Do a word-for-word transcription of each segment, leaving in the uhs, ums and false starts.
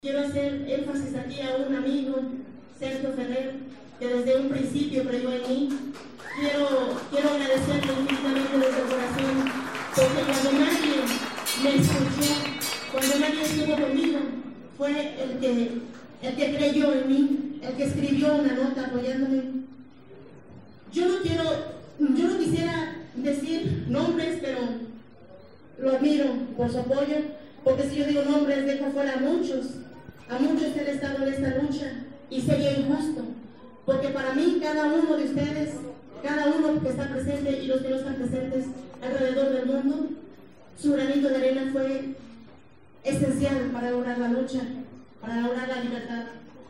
Quiero hacer énfasis aquí a un amigo, Sergio Ferrer, que desde un principio creyó en mí. Quiero, quiero agradecerle infinitamente desde el corazón, porque cuando nadie me escuchó, cuando nadie estuvo conmigo, fue el que, el que creyó en mí, el que escribió una nota apoyándome. Yo no quiero, yo no quisiera decir nombres, pero lo admiro por su apoyo, porque si yo digo nombres, dejo fuera a muchos, a muchos que han estado en esta lucha, y sería injusto, porque para mí cada uno de ustedes, cada uno que está presente y los que no están presentes alrededor del mundo, su granito de arena fue esencial para lograr la lucha, para lograr la libertad.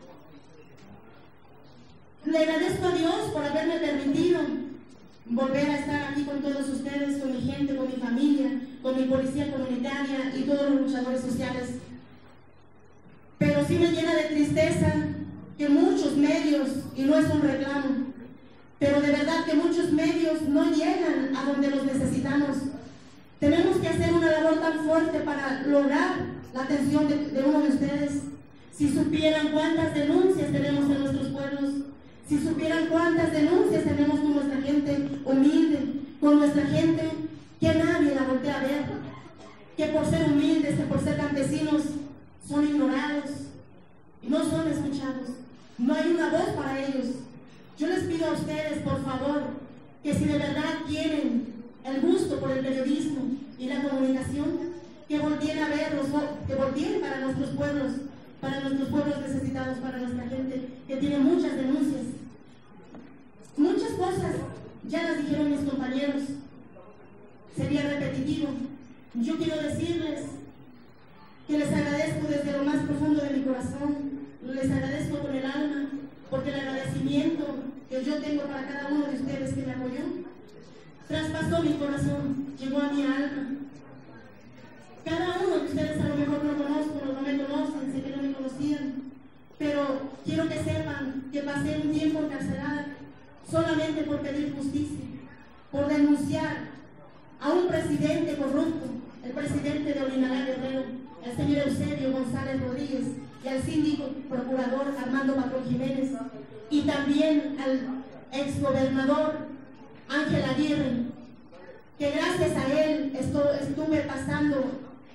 Le agradezco a Dios por haberme permitido volver a estar aquí con todos ustedes, con mi gente, con mi familia, con mi policía comunitaria y todos los luchadores sociales. Pero sí me llena de tristeza que muchos medios, y no es un reclamo, pero de verdad que muchos medios no llegan a donde los necesitamos. Tenemos que hacer una labor tan fuerte para lograr la atención de, de uno de ustedes. Si supieran cuántas denuncias tenemos en nuestros pueblos, si supieran cuántas denuncias tenemos con nuestra gente humilde, con nuestra gente que nadie la voltea a ver, que por ser humildes, que por ser campesinos, son ignorados, no son escuchados, no hay una voz para ellos. Yo les pido a ustedes, por favor, que si de verdad quieren el gusto por el periodismo y la comunicación, que volteen a ver los, que volteen para nuestros pueblos, para nuestros pueblos necesitados, para nuestra gente que tiene muchas denuncias. Muchas cosas ya las dijeron mis compañeros, sería repetitivo. Yo quiero decirles que les agradezco desde lo más profundo de mi corazón, les agradezco con el alma, porque el agradecimiento que yo tengo para cada uno de ustedes que me apoyó, traspasó mi corazón, llegó a mi alma. Cada uno de ustedes a lo mejor no conozco, no me conocen, sé que no me conocían, pero quiero que sepan que pasé un tiempo encarcelada solamente por pedir justicia, por denunciar a un presidente corrupto, el presidente de Olinalá Guerrero, el señor Eusebio González Rodríguez, y al síndico procurador Armando Patrón Jiménez, y también al exgobernador Ángel Aguirre, que gracias a él estu estuve pasando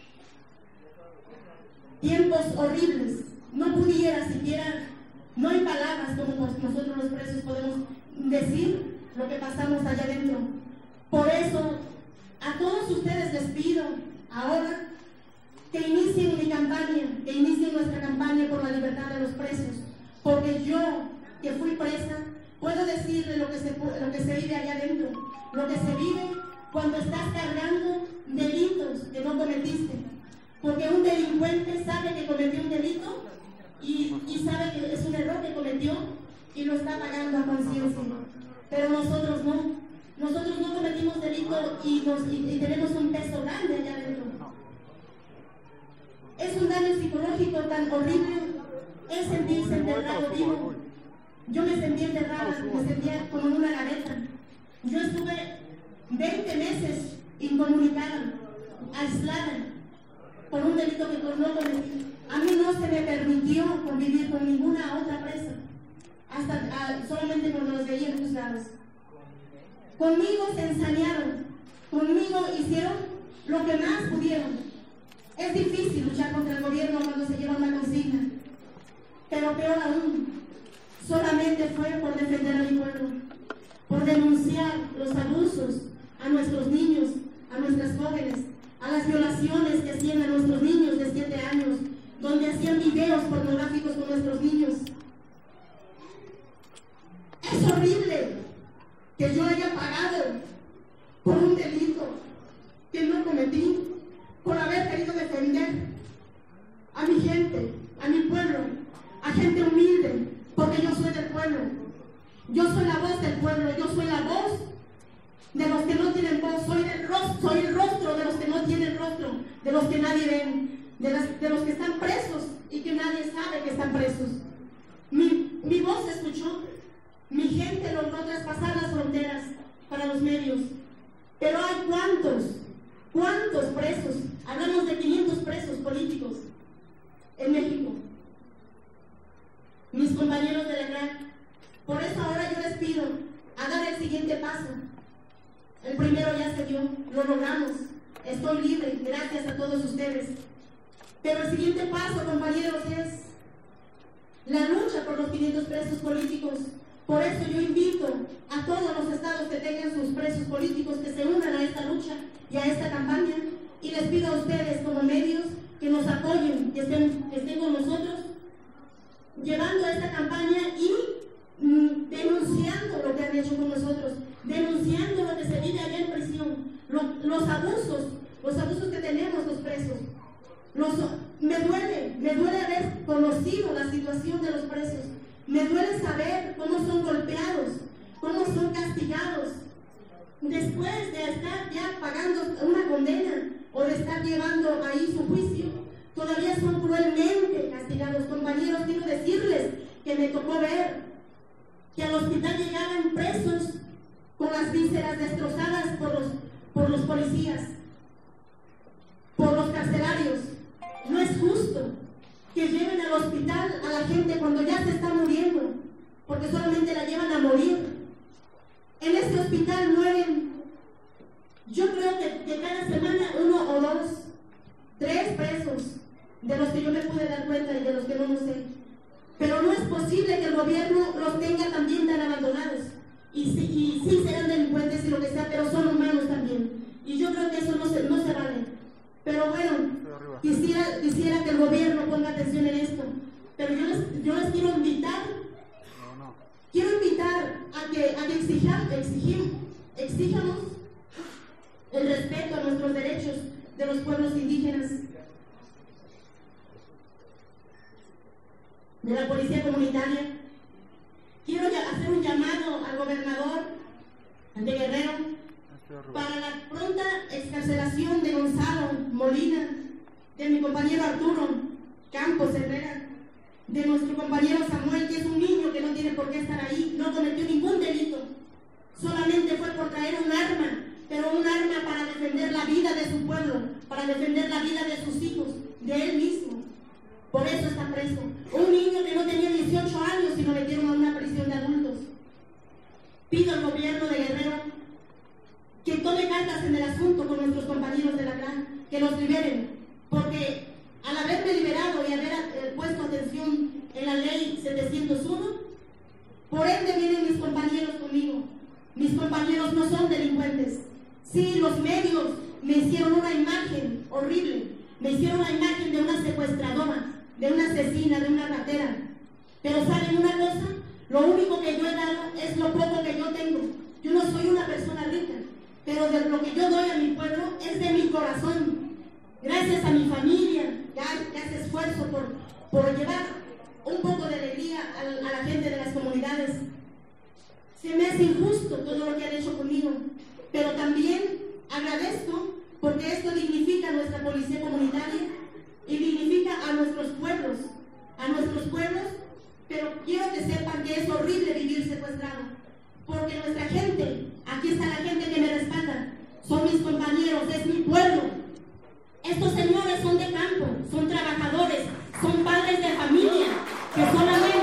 tiempos horribles. No pudiera siquiera, no hay palabras como nosotros los presos podemos decir lo que pasamos allá adentro. Por eso, a todos ustedes les pido ahora que inicien mi campaña, que inicien nuestra campaña por la libertad de los presos, porque yo, que fui presa, puedo decirle lo que se, lo que se vive allá adentro, lo que se vive cuando estás cargando delitos que no cometiste, porque un delincuente sabe que cometió un delito y, y sabe que es un error que cometió y lo está pagando a conciencia, pero nosotros no, nosotros no cometimos delito y, nos, y, y tenemos un peso grande allá adentro. Es un daño psicológico tan horrible, es sentirse enterrado vivo. Yo me sentí enterrada, me sentía como en una gaveta. Yo estuve veinte meses incomunicada, aislada, por un delito que no cometí. A mí no se me permitió convivir con ninguna otra presa, hasta uh, solamente cuando los veía en juzgados. Conmigo se ensañaron, conmigo hicieron lo que más pudieron. Es difícil luchar contra el gobierno cuando se lleva una consigna, pero peor aún, solamente fue por defender a mi pueblo, por denunciar los abusos a nuestros niños, a nuestras jóvenes, a las violaciones que hacían a nuestros niños de siete años, donde hacían videos pornográficos con nuestros niños. Es horrible que yo haya pagado por un delito que no cometí, por haber querido defender a mi gente, a mi pueblo, a gente humilde, porque yo soy del pueblo. Yo soy la voz del pueblo, yo soy la voz de los que no tienen voz, soy el rostro, soy el rostro de los que no tienen rostro, de los que nadie ven, de, las, de los que están presos y que nadie sabe que están presos. Mi, mi voz se escuchó, mi gente logró traspasar las fronteras para los medios, pero hay cuántos, cuántos presos, hablamos de quinientos presos políticos en México, compañeros de la C R A C. Por eso ahora yo les pido a dar el siguiente paso. El primero ya se dio, lo logramos. Estoy libre, gracias a todos ustedes. Pero el siguiente paso, compañeros, es la lucha por los quinientos presos políticos. Por eso yo invito a todos los estados que tengan sus presos políticos que se unan a esta lucha y a esta campaña. Y les pido a ustedes como medios que nos apoyen, que estén, que estén con nosotros, llevando a esta campaña y mm, denunciando lo que han hecho con nosotros, denunciando lo que se vive allá en prisión, lo, los abusos, los abusos que tenemos los presos. Los, me duele, me duele haber conocido la situación de los presos, me duele saber cómo son golpeados, cómo son castigados, después de estar ya pagando una condena o de estar llevando ahí su juicio, todavía son cruelmente castigados. Compañeros, quiero decirles que me tocó ver que al hospital llegaban presos con las vísceras destrozadas por los, por los policías, por los carcelarios. No es justo que lleven al hospital a la gente cuando ya se está muriendo, porque solamente la llevan a morir. En este hospital mueren, yo creo que, que cada semana uno o dos, tres presos, de los que yo me pude dar cuenta y de los que no lo sé. Pero no es posible que el gobierno los tenga también tan abandonados. Y sí, y sí serán delincuentes y lo que sea, pero son humanos también. Y yo creo que eso no se, no se vale. Pero bueno, quisiera, quisiera que el gobierno ponga atención en esto. Pero yo les, yo les quiero invitar, quiero invitar a que, a que exijamos, exigim, exijamos el respeto a nuestros derechos de los pueblos indígenas, de la policía comunitaria. Quiero hacer un llamado al gobernador de Guerrero para la pronta excarcelación de Gonzalo Molina, de mi compañero Arturo Campos Herrera, de nuestro compañero Samuel, que es un niño que no tiene por qué estar ahí, no cometió ningún delito, solamente fue por traer un arma, pero un arma para defender la vida de su pueblo, para defender la vida de sus hijos, de él mismo. Por eso está preso. Un niño que no tenía dieciocho años y lo metieron a una prisión de adultos. Pido al gobierno de Guerrero que tome cartas en el asunto con nuestros compañeros de la C R A C, que los liberen, porque al haberme liberado y haber eh, puesto atención en la ley setecientos uno, por ende vienen mis compañeros conmigo. Mis compañeros no son delincuentes. Sí, los medios me hicieron una imagen horrible, me hicieron una imagen de una secuestradora, de una asesina, de una ratera. Pero ¿saben una cosa? Lo único que yo he dado es lo poco que yo tengo. Yo no soy una persona rica, pero de lo que yo doy a mi pueblo es de mi corazón. Gracias a mi familia, que, que hace esfuerzo por, por llevar un poco de alegría a, a la gente de las comunidades. Se me hace injusto todo lo que han hecho conmigo, pero también agradezco porque esto dignifica a nuestra policía comunitaria y dignifica a nuestros pueblos, a nuestros pueblos, pero quiero que sepan que es horrible vivir secuestrado, porque nuestra gente, aquí está la gente que me respalda, son mis compañeros, es mi pueblo. Estos señores son de campo, son trabajadores, son padres de familia, que solamente...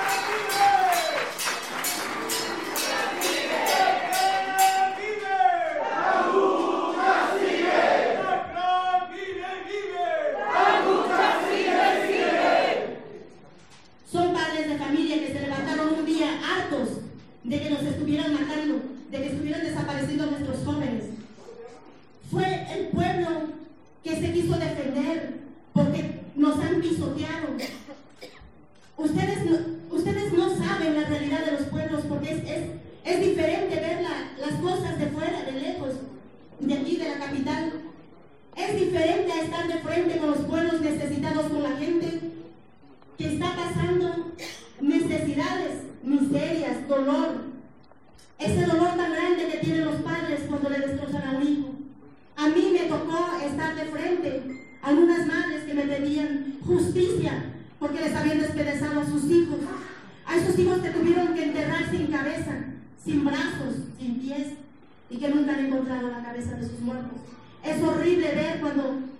de que nos estuvieran matando, de que estuvieran desapareciendo nuestros jóvenes. Fue el pueblo que se quiso defender porque nos han pisoteado. Ustedes no, ustedes no saben la realidad de los pueblos porque es, es, es diferente ver la, las cosas de fuera, de lejos, de aquí, de la capital. Es diferente a estar de frente con los pueblos necesitados, con la gente que está pasando necesidades, miserias, dolor. Ese dolor tan grande que tienen los padres cuando le destrozan a un hijo. A mí me tocó estar de frente a algunas madres que me pedían justicia porque les habían despedazado a sus hijos. A esos hijos que tuvieron que enterrar sin cabeza, sin brazos, sin pies, y que nunca han encontrado la cabeza de sus muertos. Es horrible ver cuando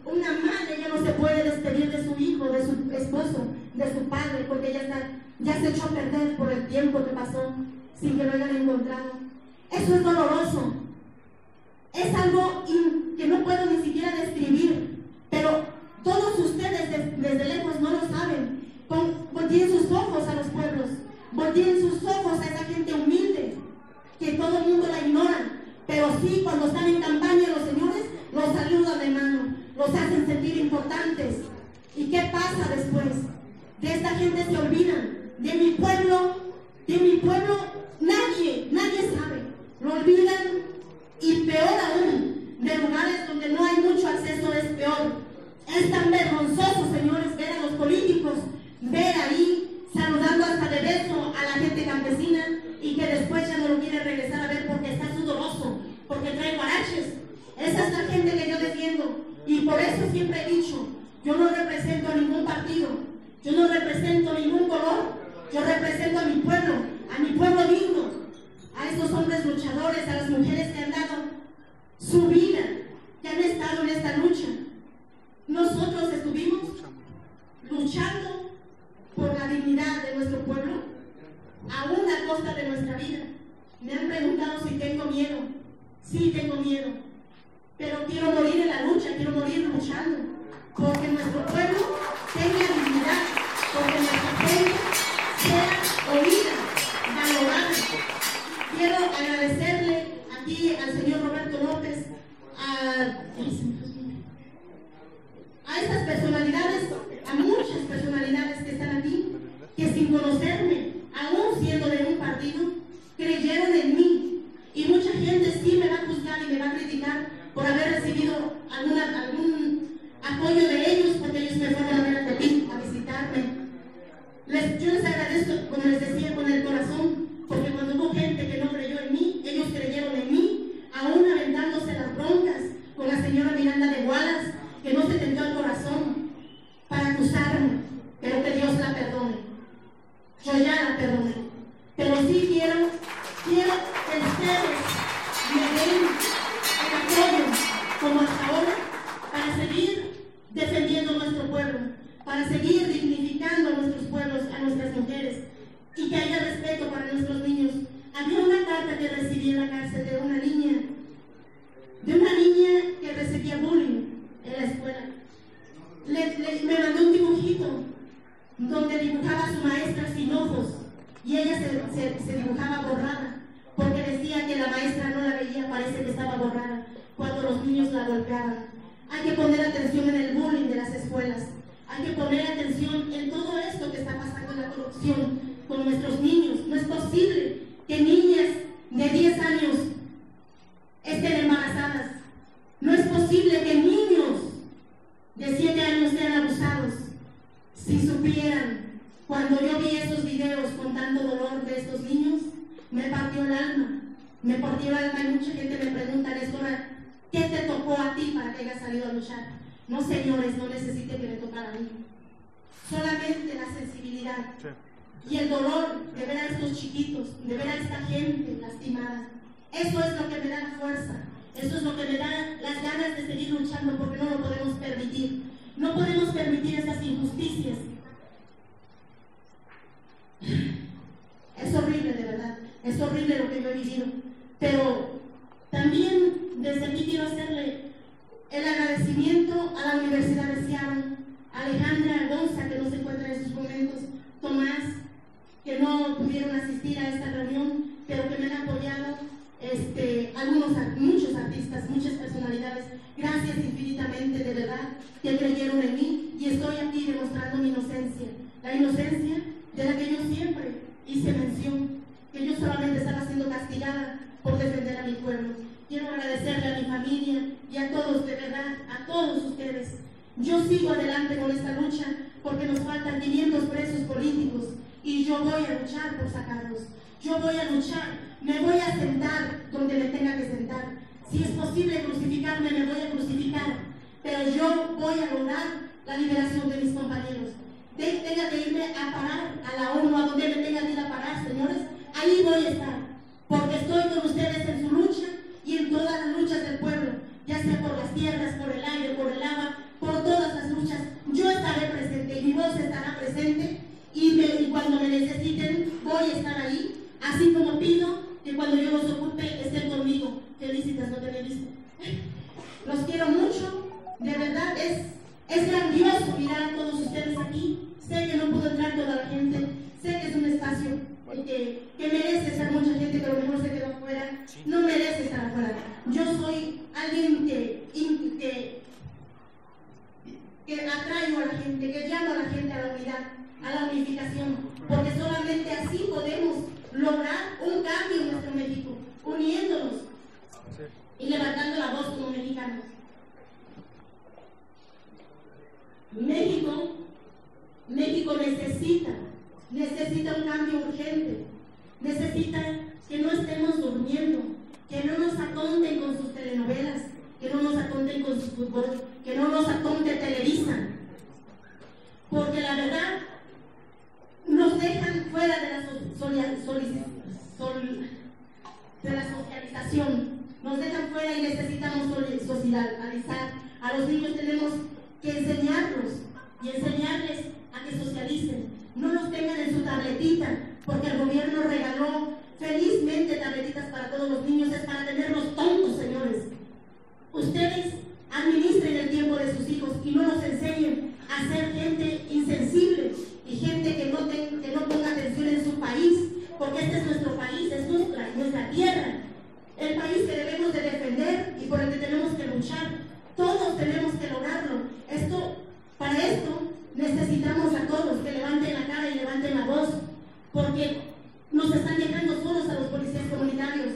Una madre ya no se puede despedir de su hijo, de su esposo, de su padre, porque ya, está, ya se echó a perder por el tiempo que pasó sin que lo hayan encontrado. Eso es doloroso. Es algo in, que no puedo ni siquiera describir, pero todos ustedes de, desde lejos no lo saben. Con, volteen sus ojos a los pueblos, volteen sus ojos a esa gente humilde que todo el mundo la ignora, pero sí, cuando están en campaña los señores los saludan de mano, los hacen sentir importantes. ¿Y qué pasa después? De esta gente se olvidan. De mi pueblo, de mi pueblo, nadie, nadie sabe. Lo olvidan, y peor aún, de lugares donde no hay mucho acceso es peor. Es tan vergonzoso, señores, ver a los políticos, ver ahí saludando hasta de beso a la gente campesina y que después ya no lo quiere regresar a ver porque está sudoroso, porque trae guaraches. Esa es la gente que yo defiendo, y por eso siempre he dicho, yo no represento a ningún partido, yo no represento ningún color, yo represento a mi pueblo, a mi pueblo digno, a esos hombres luchadores, a las mujeres que han dado su vida, que han estado en esta lucha. Nosotros estuvimos luchando por la dignidad de nuestro pueblo, aún a costa de nuestra vida. Me han preguntado si tengo miedo. Sí, tengo miedo, pero quiero morir en la lucha, quiero morir luchando, porque nuestro pueblo tenga dignidad, porque nuestra gente sea oída, valorada. Quiero agradecerle aquí al señor Roberto López, a, a estas personalidades, a muchas personalidades que están aquí, que sin conocerme, aún siendo de un partido, creyeron en mí. Y mucha gente sí me va a juzgar y me va a criticar por haber recibido alguna, algún apoyo de ellos, porque ellos me fueron a ver a Tepic, a visitarme. Les, yo les agradezco, como les decía, con el corazón, porque cuando hubo gente que no creyó en mí, ellos creyeron en mí, aún aventándose las broncas con la señora Miranda de Wallace, que no se tentó el corazón para acusarme, pero que Dios la perdone. Yo ya la perdoné, pero sí quiero, quiero que ustedes me den el apoyo, como hasta ahora, para seguir defendiendo nuestro pueblo, para seguir dignificando a nuestros pueblos, a nuestras mujeres, y que haya respeto para nuestros niños. Había una carta que recibí en la cárcel de una niña, de una niña que recibía bullying en la escuela. Le, le, me mandó un dibujito donde dibujaba a su maestra sin ojos, y ella se, se, se dibujaba borrada, porque decía que la maestra no la veía, parece que estaba borrada, cuando los niños la golpeaban. Hay que poner atención en el bullying de las escuelas, hay que poner atención en todo esto que está pasando en la corrupción con nuestros niños. No es posible que niñas de diez años estén embarazadas, no es posible que niños de siete años sean abusados. Si supieran, cuando yo vi esos videos con tanto dolor de estos niños, me partió el alma, me partió el alma, y mucha gente me pregunta, Nestora, ¿qué te tocó a ti para que hayas salido a luchar? No, señores, no necesite que me tocara a mí, solamente la sensibilidad y el dolor de ver a estos chiquitos, de ver a esta gente lastimada. Eso es lo que me da la fuerza, eso es lo que me da las ganas de seguir luchando, porque no lo podemos permitir, no podemos permitir esas injusticias. Es horrible, de verdad, es horrible lo que yo he vivido, pero también desde aquí quiero hacerle el agradecimiento a la Universidad de Seattle, a Alejandra Gonza, que no se encuentra en estos momentos, Tomás, que no pudieron asistir a esta reunión, pero que me han apoyado, este, algunos, muchos artistas, muchas personalidades. Gracias infinitamente, de verdad, que creyeron en mí, y estoy aquí demostrando mi inocencia, la inocencia de la que yo siempre hice mención, que yo solamente estaba siendo castigada por defender a mi pueblo. Quiero agradecerle a mi familia y a todos, de verdad, a todos ustedes. Yo sigo adelante con esta lucha porque nos faltan quinientos presos políticos, y yo voy a luchar por sacarlos. Yo voy a luchar, me voy a sentar donde me tenga que sentar. Si es posible crucificarme, me voy a crucificar, pero yo voy a lograr la liberación de mis compañeros. De, tenga que irme a parar a la ONU, a donde me tenga que ir a parar, señores, ahí voy a estar, porque estoy con ustedes en su lucha y en todas las luchas del pueblo, ya sea por las tierras, por el aire, por el agua, por y, me, y cuando me necesiten voy a estar ahí, así como pido que cuando yo los ocupe estén conmigo. Felicitas, no te he visto. Los quiero mucho, de verdad es, es grandioso mirar a todos ustedes aquí. Sé que no pudo entrar toda la gente, sé que es un espacio que, que merece estar mucha gente, pero mejor se quedó afuera. No merece estar afuera. Yo soy alguien que, que, que atraigo a la gente, que llamo a la gente a la unidad, a la unificación, porque solamente así podemos lograr un cambio en nuestro México, uniéndonos y levantando la voz como mexicanos. México, México necesita, necesita un cambio urgente, necesita que no estemos durmiendo, que no nos atonten con sus telenovelas, que no nos atonten con su fútbol, que no nos atonte Televisa, porque la verdad nos dejan fuera de la, so, sol, sol, de la socialización, nos dejan fuera y necesitamos socializar. A los niños tenemos que enseñarlos y enseñarles a que socialicen, no los tengan en su tabletita, porque el gobierno regaló felizmente tabletitas para todos los niños, es para tenerlos tontos, señores. Ustedes administren el tiempo de sus hijos y no los enseñen a ser gente insensible y gente que no, ten, que no ponga atención en su país, porque este es nuestro país, es nuestra, nuestra tierra, el país que debemos de defender y por el que tenemos que luchar. Todos tenemos que lograrlo. Esto, para esto necesitamos a todos que levanten la cara y levanten la voz, porque nos están dejando solos a los policías comunitarios.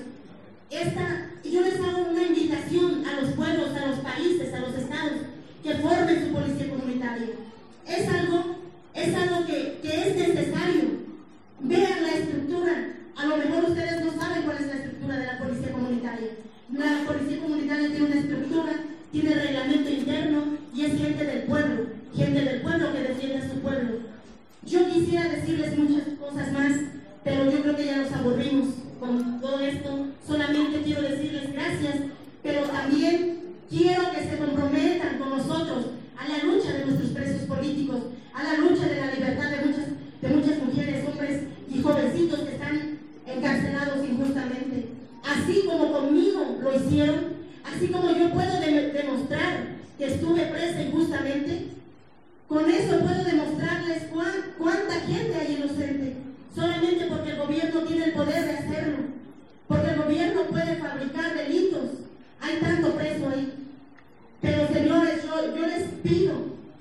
Esta, yo les hago una invitación a los pueblos, a los países, a los estados, que formen su policía comunitaria. Es algo, es algo que, que es necesario. Vean la estructura. A lo mejor ustedes no saben cuál es la estructura de la policía comunitaria. La policía comunitaria tiene una estructura, tiene reglamento interno y es gente del pueblo, gente del pueblo que defiende a su pueblo. Yo quisiera decirles muchas cosas más, pero yo creo que ya nos aburrimos con todo esto. Solamente quiero decirles gracias, pero también quiero que se comprometan con nosotros a la lucha de nuestros presos políticos, a la lucha de la libertad de muchas, de muchas mujeres, hombres y jovencitos que están encarcelados injustamente. Así como conmigo lo hicieron, así como yo puedo de demostrar que estuve presa injustamente, con eso puedo demostrarles cuán, cuánta gente hay inocente, solamente porque el gobierno tiene el poder de hacerlo, porque el gobierno puede fabricar delitos. Hay tanto preso ahí. Pero señores, yo, yo les pido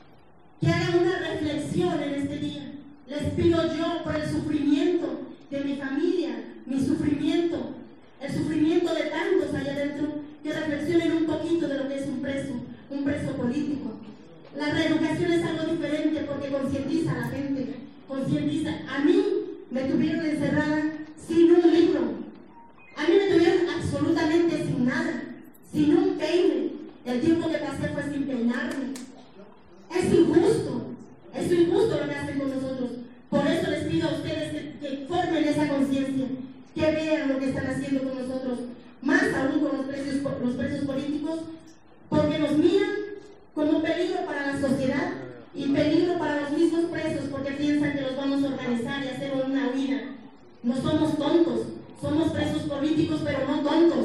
que hagan una reflexión en este día. Les pido yo por el sufrimiento de mi familia, mi sufrimiento, el sufrimiento de tantos allá adentro, que reflexionen un poquito de lo que es un preso, un preso político. La reeducación es algo diferente porque concientiza a la gente, concientiza. A mí me tuvieron encerrada sin un libro, a mí me tuvieron absolutamente sin nada, sin un peine. El tiempo que pasé fue sin peinarme. Es injusto, es injusto lo que hacen con nosotros. Por eso les pido a ustedes que, que formen esa conciencia, que vean lo que están haciendo con nosotros, más aún con los presos, los presos políticos, porque nos miran como peligro para la sociedad y peligro para los mismos presos, porque piensan que los vamos a organizar y hacer una huida. No somos tontos, somos presos políticos, pero no tontos.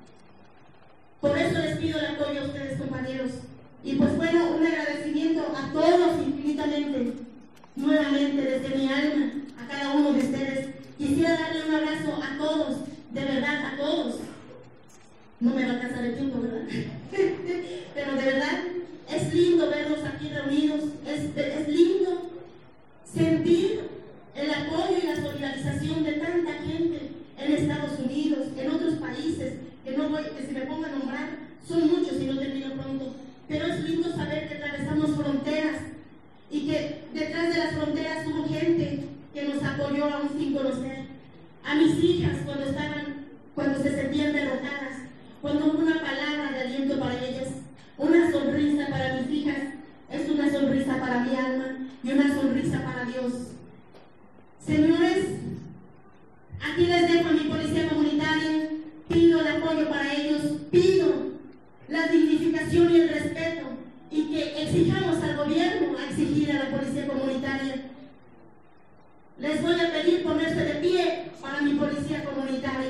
Por eso les pido el apoyo a ustedes, compañeros. Y pues bueno, un agradecimiento a todos infinitamente, nuevamente desde mi alma, a cada uno de ustedes. Quisiera darle un abrazo a todos, de verdad, a todos. No me va a alcanzar el tiempo, ¿verdad? Pero de verdad, es lindo verlos aquí reunidos, es, es lindo sentir el apoyo y la solidarización de tanta gente en Estados Unidos, en otros países, que, no voy, que si me pongo a nombrar, son muchos y no termino pronto. Pero es lindo saber que atravesamos fronteras y que detrás de las fronteras hubo gente que nos apoyó aún sin conocer. A mis hijas cuando estaban, cuando se sentían derrotadas, cuando hubo una palabra de aliento para ellas, una sonrisa para mis hijas, es una sonrisa para mi alma y una sonrisa para Dios. Señores, aquí les dejo a mi policía comunitaria, pido el apoyo para ellos, pido la dignificación y el respeto, y que exijamos al gobierno a exigir a la policía comunitaria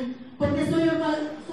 porque estoy orgullosa